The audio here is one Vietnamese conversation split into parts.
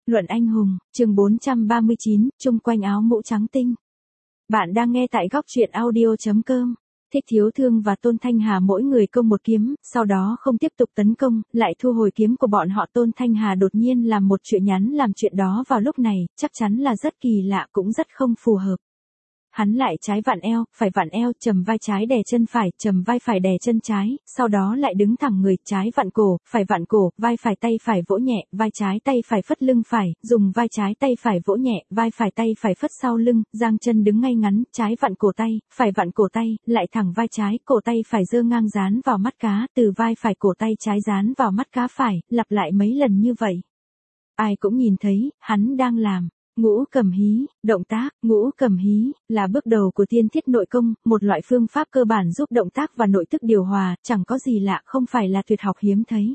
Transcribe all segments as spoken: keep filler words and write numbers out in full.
Luận anh hùng, chương bốn trăm ba mươi chín, chung quanh áo mũ trắng tinh. Bạn đang nghe tại góc truyện audio chấm com. Thích Thiếu Thương và Tôn Thanh Hà mỗi người công một kiếm, sau đó không tiếp tục tấn công, lại thu hồi kiếm của bọn họ. Tôn Thanh Hà đột nhiên làm một chuyện nhắn làm chuyện đó vào lúc này, chắc chắn là rất kỳ lạ cũng rất không phù hợp. Hắn lại trái vặn eo, phải vặn eo, chầm vai trái đè chân phải, chầm vai phải đè chân trái, sau đó lại đứng thẳng người, trái vặn cổ, phải vặn cổ, vai phải tay phải vỗ nhẹ, vai trái tay phải phất lưng phải, dùng vai trái tay phải vỗ nhẹ, vai phải tay phải phất sau lưng, giang chân đứng ngay ngắn, trái vặn cổ tay, phải vặn cổ tay, lại thẳng vai trái, cổ tay phải giơ ngang dán vào mắt cá, từ vai phải cổ tay trái dán vào mắt cá phải, lặp lại mấy lần như vậy. Ai cũng nhìn thấy, hắn đang làm. Ngũ cầm hí, động tác, ngũ cầm hí, là bước đầu của tiên thiết nội công, một loại phương pháp cơ bản giúp động tác và nội tức điều hòa, chẳng có gì lạ, không phải là tuyệt học hiếm thấy.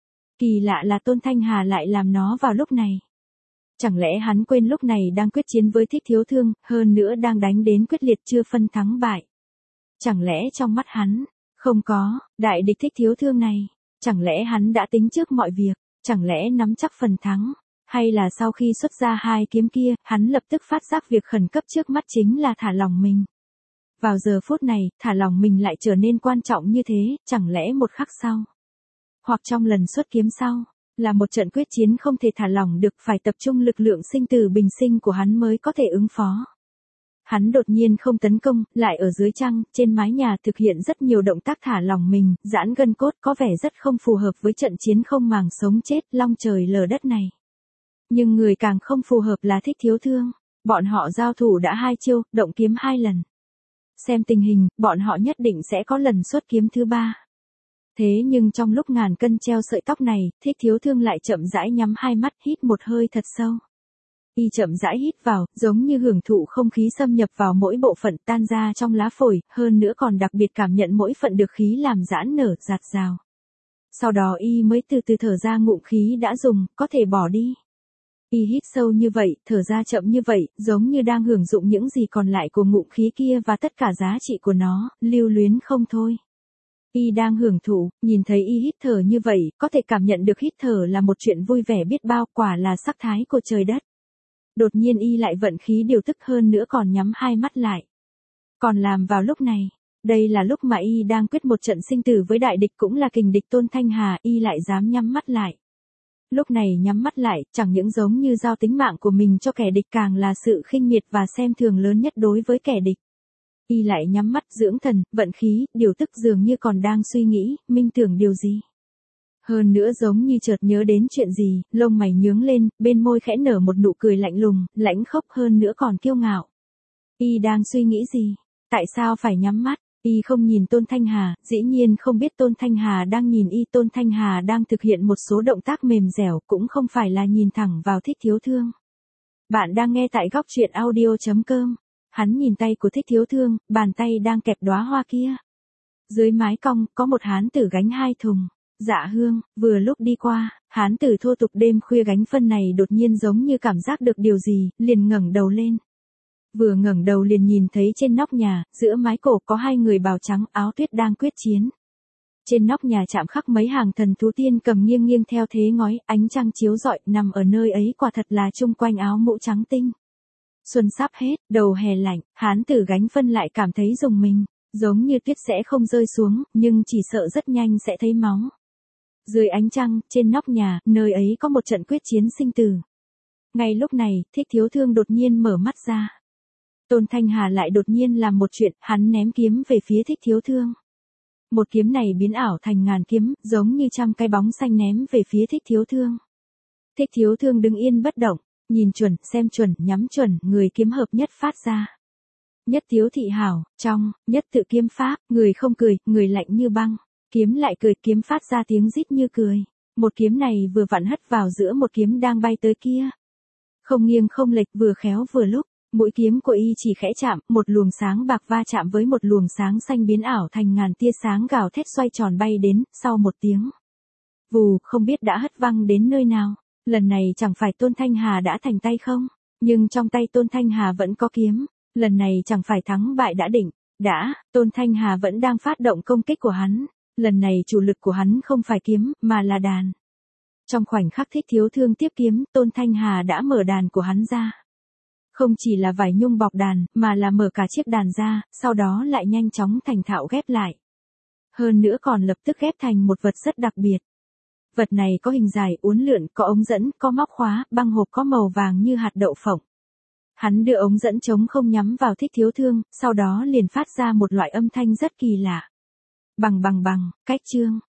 Kỳ lạ là Tôn Thanh Hà lại làm nó vào lúc này. Chẳng lẽ hắn quên lúc này đang quyết chiến với Thích Thiếu Thương, hơn nữa đang đánh đến quyết liệt chưa phân thắng bại. Chẳng lẽ trong mắt hắn, không có, đại địch Thích Thiếu Thương này, chẳng lẽ hắn đã tính trước mọi việc, chẳng lẽ nắm chắc phần thắng. Hay là sau khi xuất ra hai kiếm kia, hắn lập tức phát giác việc khẩn cấp trước mắt chính là thả lỏng mình. Vào giờ phút này, thả lỏng mình lại trở nên quan trọng như thế, chẳng lẽ một khắc sau, hoặc trong lần xuất kiếm sau, là một trận quyết chiến không thể thả lỏng được, phải tập trung lực lượng sinh tử bình sinh của hắn mới có thể ứng phó. Hắn đột nhiên không tấn công, lại ở dưới trăng, trên mái nhà thực hiện rất nhiều động tác thả lỏng mình, giãn gân cốt, có vẻ rất không phù hợp với trận chiến không màng sống chết, long trời lở đất này. Nhưng người càng không phù hợp là Thích Thiếu Thương. Bọn họ giao thủ đã hai chiêu, động kiếm hai lần. Xem tình hình, bọn họ nhất định sẽ có lần xuất kiếm thứ ba. Thế nhưng trong lúc ngàn cân treo sợi tóc này, Thích Thiếu Thương lại chậm rãi nhắm hai mắt, hít một hơi thật sâu. Y chậm rãi hít vào, giống như hưởng thụ không khí xâm nhập vào mỗi bộ phận, tan ra trong lá phổi, hơn nữa còn đặc biệt cảm nhận mỗi phận được khí làm giãn nở, giạt rào. Sau đó Y mới từ từ thở ra ngụm khí đã dùng, có thể bỏ đi. Y hít sâu như vậy, thở ra chậm như vậy, giống như đang hưởng dụng những gì còn lại của ngụm khí kia và tất cả giá trị của nó, lưu luyến không thôi. Y đang hưởng thụ, nhìn thấy Y hít thở như vậy, có thể cảm nhận được hít thở là một chuyện vui vẻ biết bao, quả là sắc thái của trời đất. Đột nhiên Y lại vận khí điều tức hơn nữa còn nhắm hai mắt lại. Còn làm vào lúc này, đây là lúc mà Y đang quyết một trận sinh tử với đại địch cũng là kình địch Tôn Thanh Hà, Y lại dám nhắm mắt lại. Lúc này nhắm mắt lại, chẳng những giống như giao tính mạng của mình cho kẻ địch, càng là sự khinh miệt và xem thường lớn nhất đối với kẻ địch. Y lại nhắm mắt dưỡng thần, vận khí, điều tức dường như còn đang suy nghĩ, minh tưởng điều gì. Hơn nữa giống như chợt nhớ đến chuyện gì, lông mày nhướng lên, bên môi khẽ nở một nụ cười lạnh lùng, lãnh khốc hơn nữa còn kiêu ngạo. Y đang suy nghĩ gì? Tại sao phải nhắm mắt? Y không nhìn Tôn Thanh Hà, dĩ nhiên không biết Tôn Thanh Hà đang nhìn Y. Tôn Thanh Hà đang thực hiện một số động tác mềm dẻo, cũng không phải là nhìn thẳng vào Thích Thiếu Thương. Bạn đang nghe tại góc truyện audio chấm com. Hắn nhìn tay của Thích Thiếu Thương, bàn tay đang kẹp đóa hoa kia. Dưới mái cong, có một hán tử gánh hai thùng dạ hương, vừa lúc đi qua, hán tử thô tục đêm khuya gánh phân này đột nhiên giống như cảm giác được điều gì, liền ngẩng đầu lên. Vừa ngẩng đầu liền nhìn thấy trên nóc nhà, giữa mái cổ có hai người bào trắng áo tuyết đang quyết chiến. Trên nóc nhà chạm khắc mấy hàng thần thú tiên cầm nghiêng nghiêng theo thế ngói, ánh trăng chiếu rọi, nằm ở nơi ấy quả thật là chung quanh áo mũ trắng tinh. Xuân sắp hết, đầu hè lạnh, hán tử gánh phân lại cảm thấy rùng mình, giống như tuyết sẽ không rơi xuống, nhưng chỉ sợ rất nhanh sẽ thấy máu. Dưới ánh trăng, trên nóc nhà, nơi ấy có một trận quyết chiến sinh tử. Ngay lúc này, Thích Thiếu Thương đột nhiên mở mắt ra. Tôn Thanh Hà lại đột nhiên làm một chuyện, hắn ném kiếm về phía Thích Thiếu Thương. Một kiếm này biến ảo thành ngàn kiếm, giống như trăm cái bóng xanh ném về phía Thích Thiếu Thương. Thích Thiếu Thương đứng yên bất động, nhìn chuẩn, xem chuẩn, nhắm chuẩn, người kiếm hợp nhất phát ra. Nhất thiếu thị hảo, trong, nhất tự kiếm pháp, người không cười, người lạnh như băng, kiếm lại cười, kiếm phát ra tiếng rít như cười. Một kiếm này vừa vặn hất vào giữa một kiếm đang bay tới kia. Không nghiêng không lệch, vừa khéo vừa lúc. Mũi kiếm của Y chỉ khẽ chạm, một luồng sáng bạc va chạm với một luồng sáng xanh biến ảo thành ngàn tia sáng gào thét xoay tròn bay đến, sau một tiếng. Vù, không biết đã hất văng đến nơi nào. Lần này chẳng phải Tôn Thanh Hà đã thành tay không? Nhưng trong tay Tôn Thanh Hà vẫn có kiếm. Lần này chẳng phải thắng bại đã định. Đã, Tôn Thanh Hà vẫn đang phát động công kích của hắn. Lần này chủ lực của hắn không phải kiếm, mà là đàn. Trong khoảnh khắc Thích Thiếu Thương tiếp kiếm, Tôn Thanh Hà đã mở đàn của hắn ra. Không chỉ là vải nhung bọc đàn, mà là mở cả chiếc đàn ra, sau đó lại nhanh chóng thành thạo ghép lại. Hơn nữa còn lập tức ghép thành một vật rất đặc biệt. Vật này có hình dài uốn lượn, có ống dẫn, có móc khóa, băng hộp có màu vàng như hạt đậu phộng. Hắn đưa ống dẫn trống không nhắm vào Thích Thiếu Thương, sau đó liền phát ra một loại âm thanh rất kỳ lạ. Bằng bằng bằng, cách chương.